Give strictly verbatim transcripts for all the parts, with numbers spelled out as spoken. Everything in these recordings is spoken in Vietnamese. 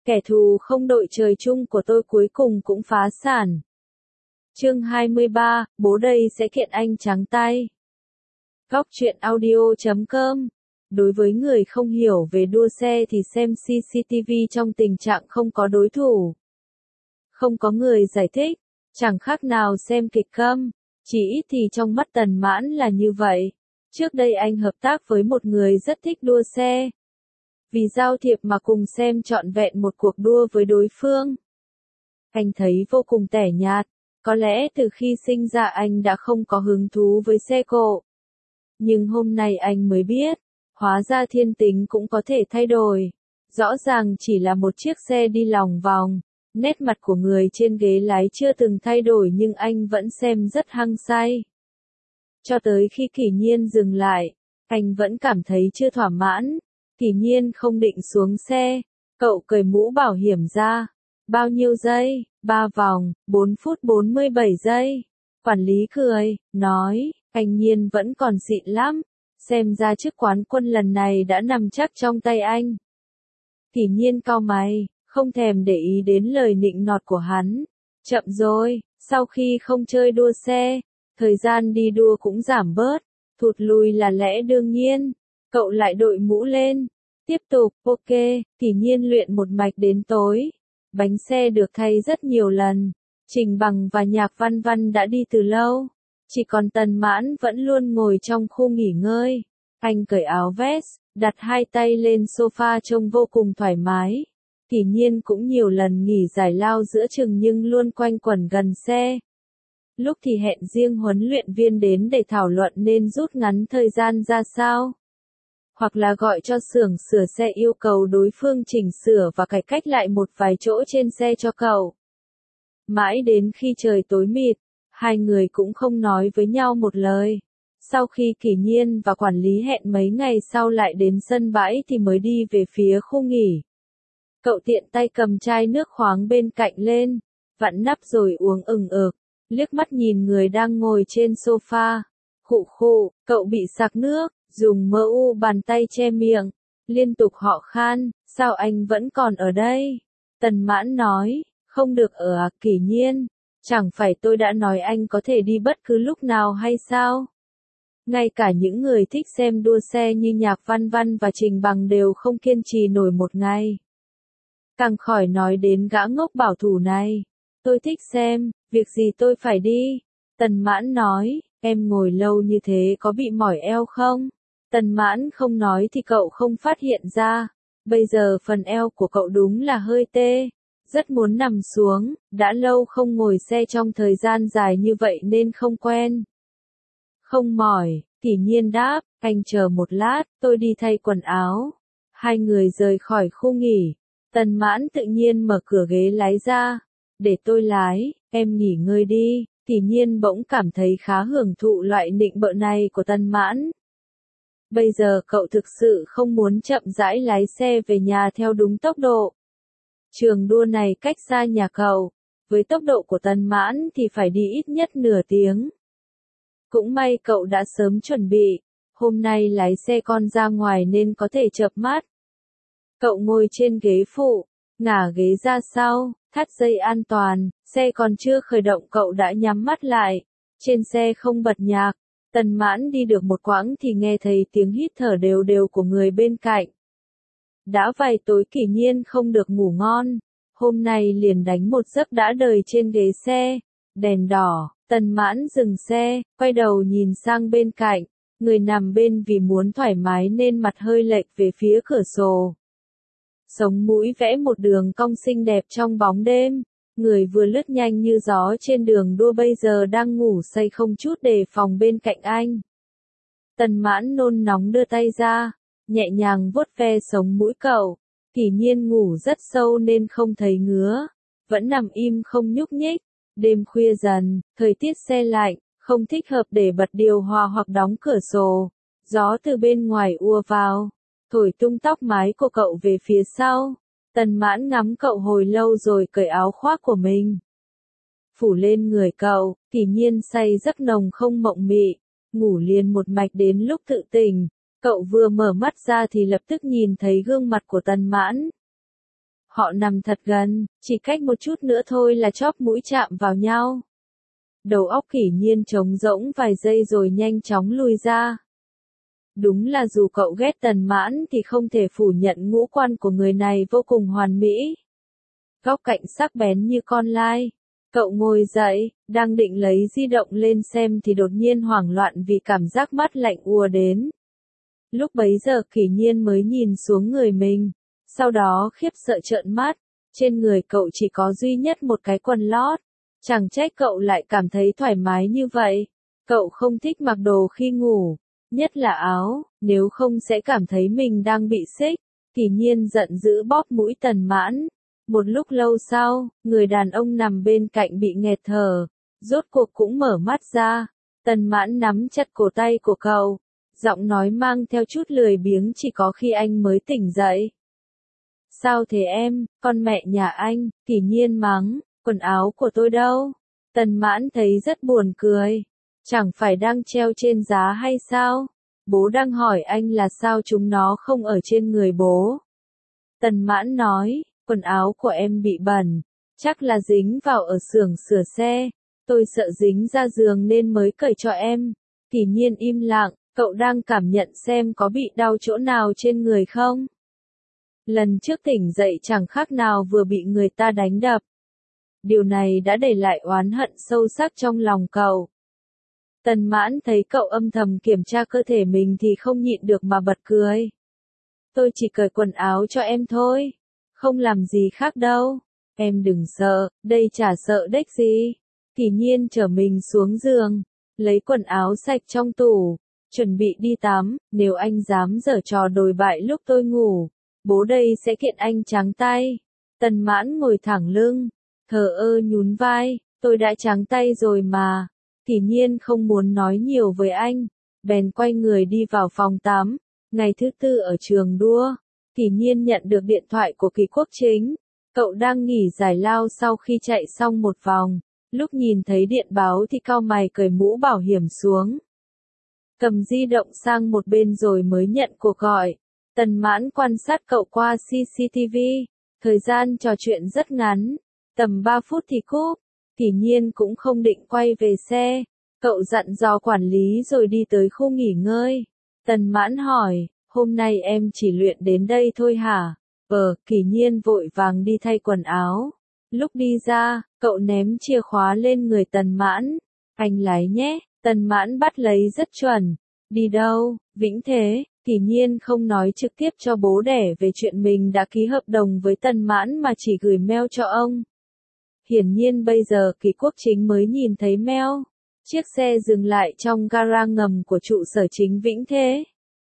Kẻ thù không đội trời chung của tôi cuối cùng cũng phá sản. Chương hai mươi ba, bố đây sẽ kiện anh trắng tay. Góc truyện audio chấm com. Đối với người không hiểu về đua xe thì xem xê xê tê vê trong tình trạng không có đối thủ. Không có người giải thích, chẳng khác nào xem kịch câm, chỉ ít thì trong mắt Tần Mãn là như vậy. Trước đây anh hợp tác với một người rất thích đua xe. Vì giao thiệp mà cùng xem trọn vẹn một cuộc đua với đối phương. Anh thấy vô cùng tẻ nhạt, có lẽ từ khi sinh ra anh đã không có hứng thú với xe cộ. Nhưng hôm nay anh mới biết, hóa ra thiên tính cũng có thể thay đổi. Rõ ràng chỉ là một chiếc xe đi lòng vòng, nét mặt của người trên ghế lái chưa từng thay đổi nhưng anh vẫn xem rất hăng say. Cho tới khi Kỷ Nhiên dừng lại, anh vẫn cảm thấy chưa thỏa mãn. Kỷ Nhiên không định xuống xe, cậu cởi mũ bảo hiểm ra. Bao nhiêu giây? Ba vòng, bốn phút bốn mươi bảy giây. Quản lý cười, nói, anh Nhiên vẫn còn xịn lắm, xem ra chức quán quân lần này đã nằm chắc trong tay anh. Kỷ Nhiên cau mày, không thèm để ý đến lời nịnh nọt của hắn. Chậm rồi, sau khi không chơi đua xe, thời gian đi đua cũng giảm bớt, thụt lùi là lẽ đương nhiên. Cậu lại đội mũ lên. Tiếp tục, ok, Kỷ Nhiên luyện một mạch đến tối. Bánh xe được thay rất nhiều lần. Trình Bằng và Nhạc Văn Văn đã đi từ lâu. Chỉ còn Tần Mãn vẫn luôn ngồi trong khu nghỉ ngơi. Anh cởi áo vest, đặt hai tay lên sofa trông vô cùng thoải mái. Kỷ Nhiên cũng nhiều lần nghỉ giải lao giữa chừng nhưng luôn quanh quẩn gần xe. Lúc thì hẹn riêng huấn luyện viên đến để thảo luận nên rút ngắn thời gian ra sao. Hoặc là gọi cho xưởng sửa xe yêu cầu đối phương chỉnh sửa và cải cách lại một vài chỗ trên xe cho cậu. Mãi đến khi trời tối mịt, hai người cũng không nói với nhau một lời. Sau khi Kỷ Nhiên và quản lý hẹn mấy ngày sau lại đến sân bãi thì mới đi về phía khu nghỉ. Cậu tiện tay cầm chai nước khoáng bên cạnh lên, vặn nắp rồi uống ừng ực, liếc mắt nhìn người đang ngồi trên sofa. Khụ khụ, cậu bị sặc nước. Dùng mơ u bàn tay che miệng, liên tục họ khan, sao anh vẫn còn ở đây? Tần Mãn nói, không được ở à? Kỷ Nhiên, chẳng phải tôi đã nói anh có thể đi bất cứ lúc nào hay sao? Ngay cả những người thích xem đua xe như Nhạc Văn Văn và Trình Bằng đều không kiên trì nổi một ngày. Càng khỏi nói đến gã ngốc bảo thủ này. Tôi thích xem, việc gì tôi phải đi? Tần Mãn nói, em ngồi lâu như thế có bị mỏi eo không? Tần Mãn không nói thì cậu không phát hiện ra. Bây giờ phần eo của cậu đúng là hơi tê. Rất muốn nằm xuống, đã lâu không ngồi xe trong thời gian dài như vậy nên không quen. Không mỏi, Kỷ Nhiên đáp, anh chờ một lát, tôi đi thay quần áo. Hai người rời khỏi khu nghỉ. Tần Mãn tự nhiên mở cửa ghế lái ra. Để tôi lái, em nghỉ ngơi đi. Kỷ Nhiên bỗng cảm thấy khá hưởng thụ loại nịnh bợ này của Tần Mãn. Bây giờ cậu thực sự không muốn chậm rãi lái xe về nhà theo đúng tốc độ. Trường đua này cách xa nhà cậu, với tốc độ của Tần Mãn thì phải đi ít nhất nửa tiếng. Cũng may cậu đã sớm chuẩn bị, hôm nay lái xe con ra ngoài nên có thể chợp mắt. Cậu ngồi trên ghế phụ, ngả ghế ra sau, thắt dây an toàn, xe còn chưa khởi động cậu đã nhắm mắt lại. Trên xe không bật nhạc. Tần Mãn đi được một quãng thì nghe thấy tiếng hít thở đều đều của người bên cạnh. Đã vài tối Kỷ Nhiên không được ngủ ngon, hôm nay liền đánh một giấc đã đời trên ghế xe. Đèn đỏ, Tần Mãn dừng xe, quay đầu nhìn sang bên cạnh, người nằm bên vì muốn thoải mái nên mặt hơi lệch về phía cửa sổ. Sống mũi vẽ một đường cong xinh đẹp trong bóng đêm. Người vừa lướt nhanh như gió trên đường đua bây giờ đang ngủ say không chút đề phòng bên cạnh anh. Tần Mãn nôn nóng đưa tay ra, nhẹ nhàng vuốt ve sống mũi cậu. Kỷ Nhiên ngủ rất sâu nên không thấy ngứa, vẫn nằm im không nhúc nhích. Đêm khuya dần, thời tiết se lạnh, không thích hợp để bật điều hòa hoặc đóng cửa sổ. Gió từ bên ngoài ùa vào, thổi tung tóc mái của cậu về phía sau. Tần Mãn ngắm cậu hồi lâu rồi cởi áo khoác của mình. Phủ lên người cậu, Kỷ Nhiên say giấc nồng không mộng mị, ngủ liền một mạch đến lúc tự tỉnh. Cậu vừa mở mắt ra thì lập tức nhìn thấy gương mặt của Tần Mãn. Họ nằm thật gần, chỉ cách một chút nữa thôi là chóp mũi chạm vào nhau. Đầu óc Kỷ Nhiên trống rỗng vài giây rồi nhanh chóng lùi ra. Đúng là dù cậu ghét Tần Mãn thì không thể phủ nhận ngũ quan của người này vô cùng hoàn mỹ. Góc cạnh sắc bén như con lai. Cậu ngồi dậy, đang định lấy di động lên xem thì đột nhiên hoảng loạn vì cảm giác mát lạnh ùa đến. Lúc bấy giờ Kỷ Nhiên mới nhìn xuống người mình, sau đó khiếp sợ trợn mắt, trên người cậu chỉ có duy nhất một cái quần lót. Chẳng trách cậu lại cảm thấy thoải mái như vậy. Cậu không thích mặc đồ khi ngủ, nhất là áo, nếu không sẽ cảm thấy mình đang bị xích. Kỷ Nhiên giận dữ bóp mũi Tần Mãn. Một lúc lâu sau, người đàn ông nằm bên cạnh bị nghẹt thở, rốt cuộc cũng mở mắt ra. Tần Mãn nắm chặt cổ tay của cậu, giọng nói mang theo chút lười biếng chỉ có khi anh mới tỉnh dậy. Sao thế em, con mẹ nhà anh, Kỷ Nhiên mắng, quần áo của tôi đâu? Tần Mãn thấy rất buồn cười, chẳng phải đang treo trên giá hay sao? Bố đang hỏi anh là sao chúng nó không ở trên người bố. Tần Mãn nói, quần áo của em bị bẩn, chắc là dính vào ở xưởng sửa xe, tôi sợ dính ra giường nên mới cởi cho em. Kỷ Nhiên im lặng, cậu đang cảm nhận xem có bị đau chỗ nào trên người không? Lần trước tỉnh dậy chẳng khác nào vừa bị người ta đánh đập. Điều này đã để lại oán hận sâu sắc trong lòng cậu. Tần Mãn thấy cậu âm thầm kiểm tra cơ thể mình thì không nhịn được mà bật cười. Tôi chỉ cởi quần áo cho em thôi, không làm gì khác đâu. Em đừng sợ, đây chả sợ đếch gì. Kỷ Nhiên chở mình xuống giường, lấy quần áo sạch trong tủ, chuẩn bị đi tắm. Nếu anh dám giở trò đồi bại lúc tôi ngủ, bố đây sẽ kiện anh trắng tay. Tần Mãn ngồi thẳng lưng, thờ ơ nhún vai, tôi đã trắng tay rồi mà. Kỷ Nhiên không muốn nói nhiều với anh, bèn quay người đi vào phòng tắm. Ngày thứ tư ở trường đua, Kỷ Nhiên nhận được điện thoại của Kỳ Quốc Chính. Cậu đang nghỉ giải lao sau khi chạy xong một vòng. Lúc nhìn thấy điện báo thì cau mày cởi mũ bảo hiểm xuống. Cầm di động sang một bên rồi mới nhận cuộc gọi. Tần Mãn quan sát cậu qua xê xê tê vê. Thời gian trò chuyện rất ngắn, tầm ba phút thì cúp. Kỷ Nhiên cũng không định quay về xe. Cậu dặn dò quản lý rồi đi tới khu nghỉ ngơi. Tần Mãn hỏi, hôm nay em chỉ luyện đến đây thôi hả? Ờ, Kỷ Nhiên vội vàng đi thay quần áo. Lúc đi ra, cậu ném chìa khóa lên người Tần Mãn. Anh lái nhé, Tần Mãn bắt lấy rất chuẩn. Đi đâu, Vĩnh Thế? Kỷ Nhiên không nói trực tiếp cho bố đẻ về chuyện mình đã ký hợp đồng với Tần Mãn mà chỉ gửi mail cho ông. Hiển nhiên bây giờ Kỳ Quốc Chính mới nhìn thấy mail. Chiếc xe dừng lại trong gara ngầm của trụ sở chính Vĩnh Thế.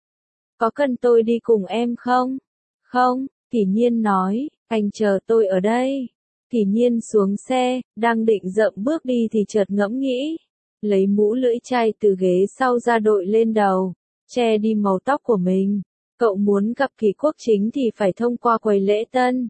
Có cần tôi đi cùng em không? Không, Kỷ Nhiên nói, anh chờ tôi ở đây. Kỷ Nhiên xuống xe, đang định dậm bước đi thì chợt ngẫm nghĩ. Lấy mũ lưỡi chai từ ghế sau ra đội lên đầu, che đi màu tóc của mình. Cậu muốn gặp Kỳ Quốc Chính thì phải thông qua quầy lễ tân.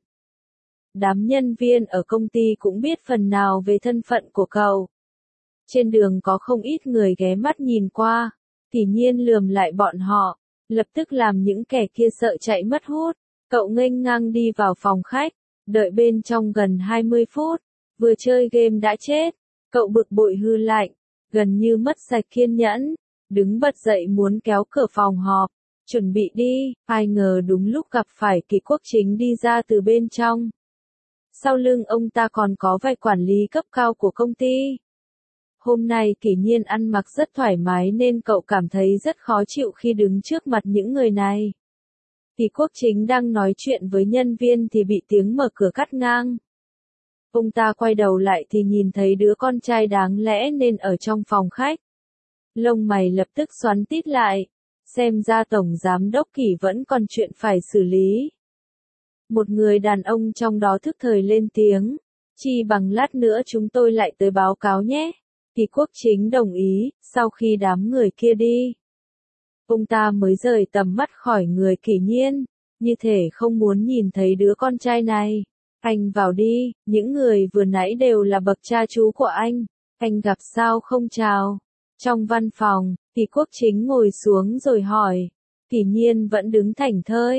Đám nhân viên ở công ty cũng biết phần nào về thân phận của cậu. Trên đường có không ít người ghé mắt nhìn qua. Kỷ Nhiên lườm lại bọn họ, lập tức làm những kẻ kia sợ chạy mất hút. Cậu nghênh ngang đi vào phòng khách, đợi bên trong gần hai mươi phút, vừa chơi game đã chết. Cậu bực bội hư lạnh, gần như mất sạch kiên nhẫn, đứng bật dậy muốn kéo cửa phòng họp, chuẩn bị đi, ai ngờ đúng lúc gặp phải Kỳ Quốc Chính đi ra từ bên trong. Sau lưng ông ta còn có vài quản lý cấp cao của công ty. Hôm nay Kỷ Nhiên ăn mặc rất thoải mái nên cậu cảm thấy rất khó chịu khi đứng trước mặt những người này. Kỳ Quốc Chính đang nói chuyện với nhân viên thì bị tiếng mở cửa cắt ngang. Ông ta quay đầu lại thì nhìn thấy đứa con trai đáng lẽ nên ở trong phòng khách. Lông mày lập tức xoắn tít lại, xem ra Tổng Giám đốc Kỷ vẫn còn chuyện phải xử lý. Một người đàn ông trong đó thức thời lên tiếng, chi bằng lát nữa chúng tôi lại tới báo cáo nhé. Kỳ Quốc Chính đồng ý, sau khi đám người kia đi. Ông ta mới rời tầm mắt khỏi người Kỷ Nhiên, như thể không muốn nhìn thấy đứa con trai này. Anh vào đi, những người vừa nãy đều là bậc cha chú của anh, anh gặp sao không chào. Trong văn phòng, Kỳ Quốc Chính ngồi xuống rồi hỏi, Kỷ Nhiên vẫn đứng thảnh thơi.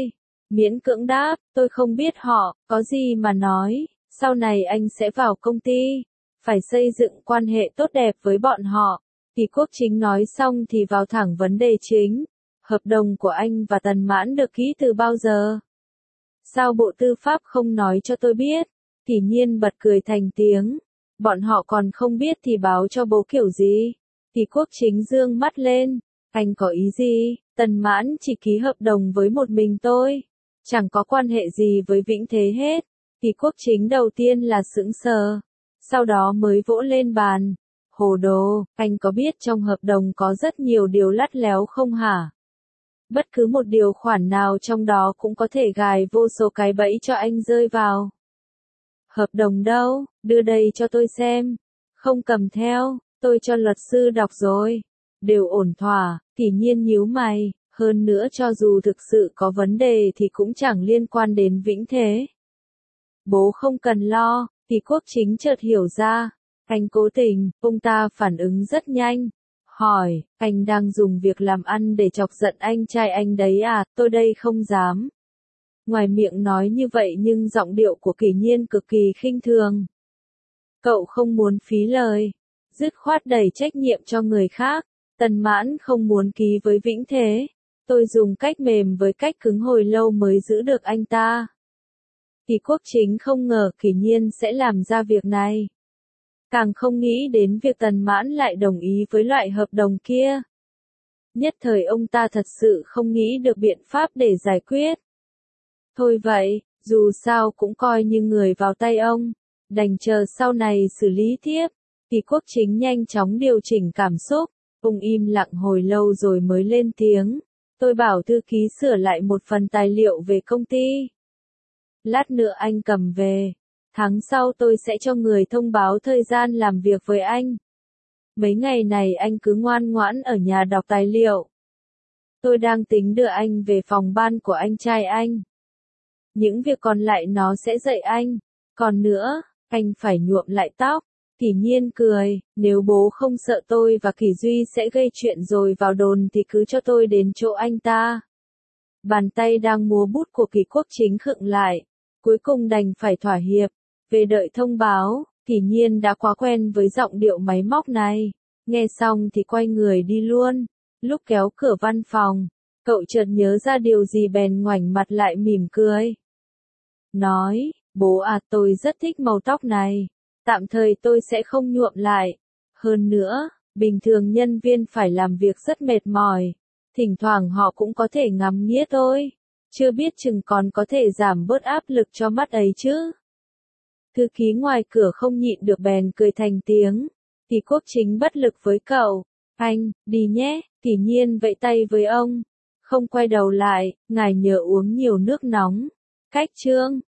Miễn cưỡng đáp, tôi không biết họ, có gì mà nói, sau này anh sẽ vào công ty, phải xây dựng quan hệ tốt đẹp với bọn họ. Kỳ Quốc Chính nói xong thì vào thẳng vấn đề chính. Hợp đồng của anh và Tần Mãn được ký từ bao giờ? Sao Bộ Tư pháp không nói cho tôi biết? Kỷ Nhiên bật cười thành tiếng. Bọn họ còn không biết thì báo cho bố kiểu gì? Kỳ Quốc Chính dương mắt lên. Anh có ý gì? Tần Mãn chỉ ký hợp đồng với một mình tôi. Chẳng có quan hệ gì với Vĩnh Thế hết. Kỳ Quốc Chính đầu tiên là sững sờ. Sau đó mới vỗ lên bàn. Hồ đồ, anh có biết trong hợp đồng có rất nhiều điều lắt léo không hả? Bất cứ một điều khoản nào trong đó cũng có thể gài vô số cái bẫy cho anh rơi vào. Hợp đồng đâu, đưa đây cho tôi xem. Không cầm theo, tôi cho luật sư đọc rồi. Đều ổn thỏa, Kỷ Nhiên nhíu mày, hơn nữa cho dù thực sự có vấn đề thì cũng chẳng liên quan đến Vĩnh Thế. Bố không cần lo, Kỳ Quốc Chính chợt hiểu ra. Anh cố tình, ông ta phản ứng rất nhanh. Hỏi, anh đang dùng việc làm ăn để chọc giận anh trai anh đấy à, tôi đây không dám. Ngoài miệng nói như vậy nhưng giọng điệu của Kỷ Nhiên cực kỳ khinh thường. Cậu không muốn phí lời, dứt khoát đẩy trách nhiệm cho người khác. Tần Mãn không muốn ký với Vĩnh Thế. Tôi dùng cách mềm với cách cứng hồi lâu mới giữ được anh ta. Kỳ Quốc Chính không ngờ Kỷ Nhiên sẽ làm ra việc này. Càng không nghĩ đến việc Tần Mãn lại đồng ý với loại hợp đồng kia. Nhất thời ông ta thật sự không nghĩ được biện pháp để giải quyết. Thôi vậy, dù sao cũng coi như người vào tay ông, đành chờ sau này xử lý tiếp. Kỳ Quốc Chính nhanh chóng điều chỉnh cảm xúc, ông im lặng hồi lâu rồi mới lên tiếng. Tôi bảo thư ký sửa lại một phần tài liệu về công ty. Lát nữa anh cầm về. Tháng sau tôi sẽ cho người thông báo thời gian làm việc với anh. Mấy ngày này anh cứ ngoan ngoãn ở nhà đọc tài liệu. Tôi đang tính đưa anh về phòng ban của anh trai anh. Những việc còn lại nó sẽ dạy anh. Còn nữa, anh phải nhuộm lại tóc. Kỷ Nhiên cười, nếu bố không sợ tôi và Kỷ Duy sẽ gây chuyện rồi vào đồn thì cứ cho tôi đến chỗ anh ta. Bàn tay đang múa bút của Kỳ Quốc Chính khựng lại. Cuối cùng đành phải thỏa hiệp. Về đợi thông báo, Kỷ Nhiên đã quá quen với giọng điệu máy móc này. Nghe xong thì quay người đi luôn. Lúc kéo cửa văn phòng, cậu chợt nhớ ra điều gì bèn ngoảnh mặt lại mỉm cười. Nói, bố à, tôi rất thích màu tóc này. Tạm thời tôi sẽ không nhuộm lại. Hơn nữa, bình thường nhân viên phải làm việc rất mệt mỏi. Thỉnh thoảng họ cũng có thể ngắm nghía tôi. Chưa biết chừng còn có thể giảm bớt áp lực cho mắt ấy chứ. Thư ký ngoài cửa không nhịn được bèn cười thành tiếng. Kỳ Quốc Chính bất lực với cậu. Anh, đi nhé, Kỷ Nhiên vẫy tay với ông. Không quay đầu lại, ngài nhớ uống nhiều nước nóng. Cách chương.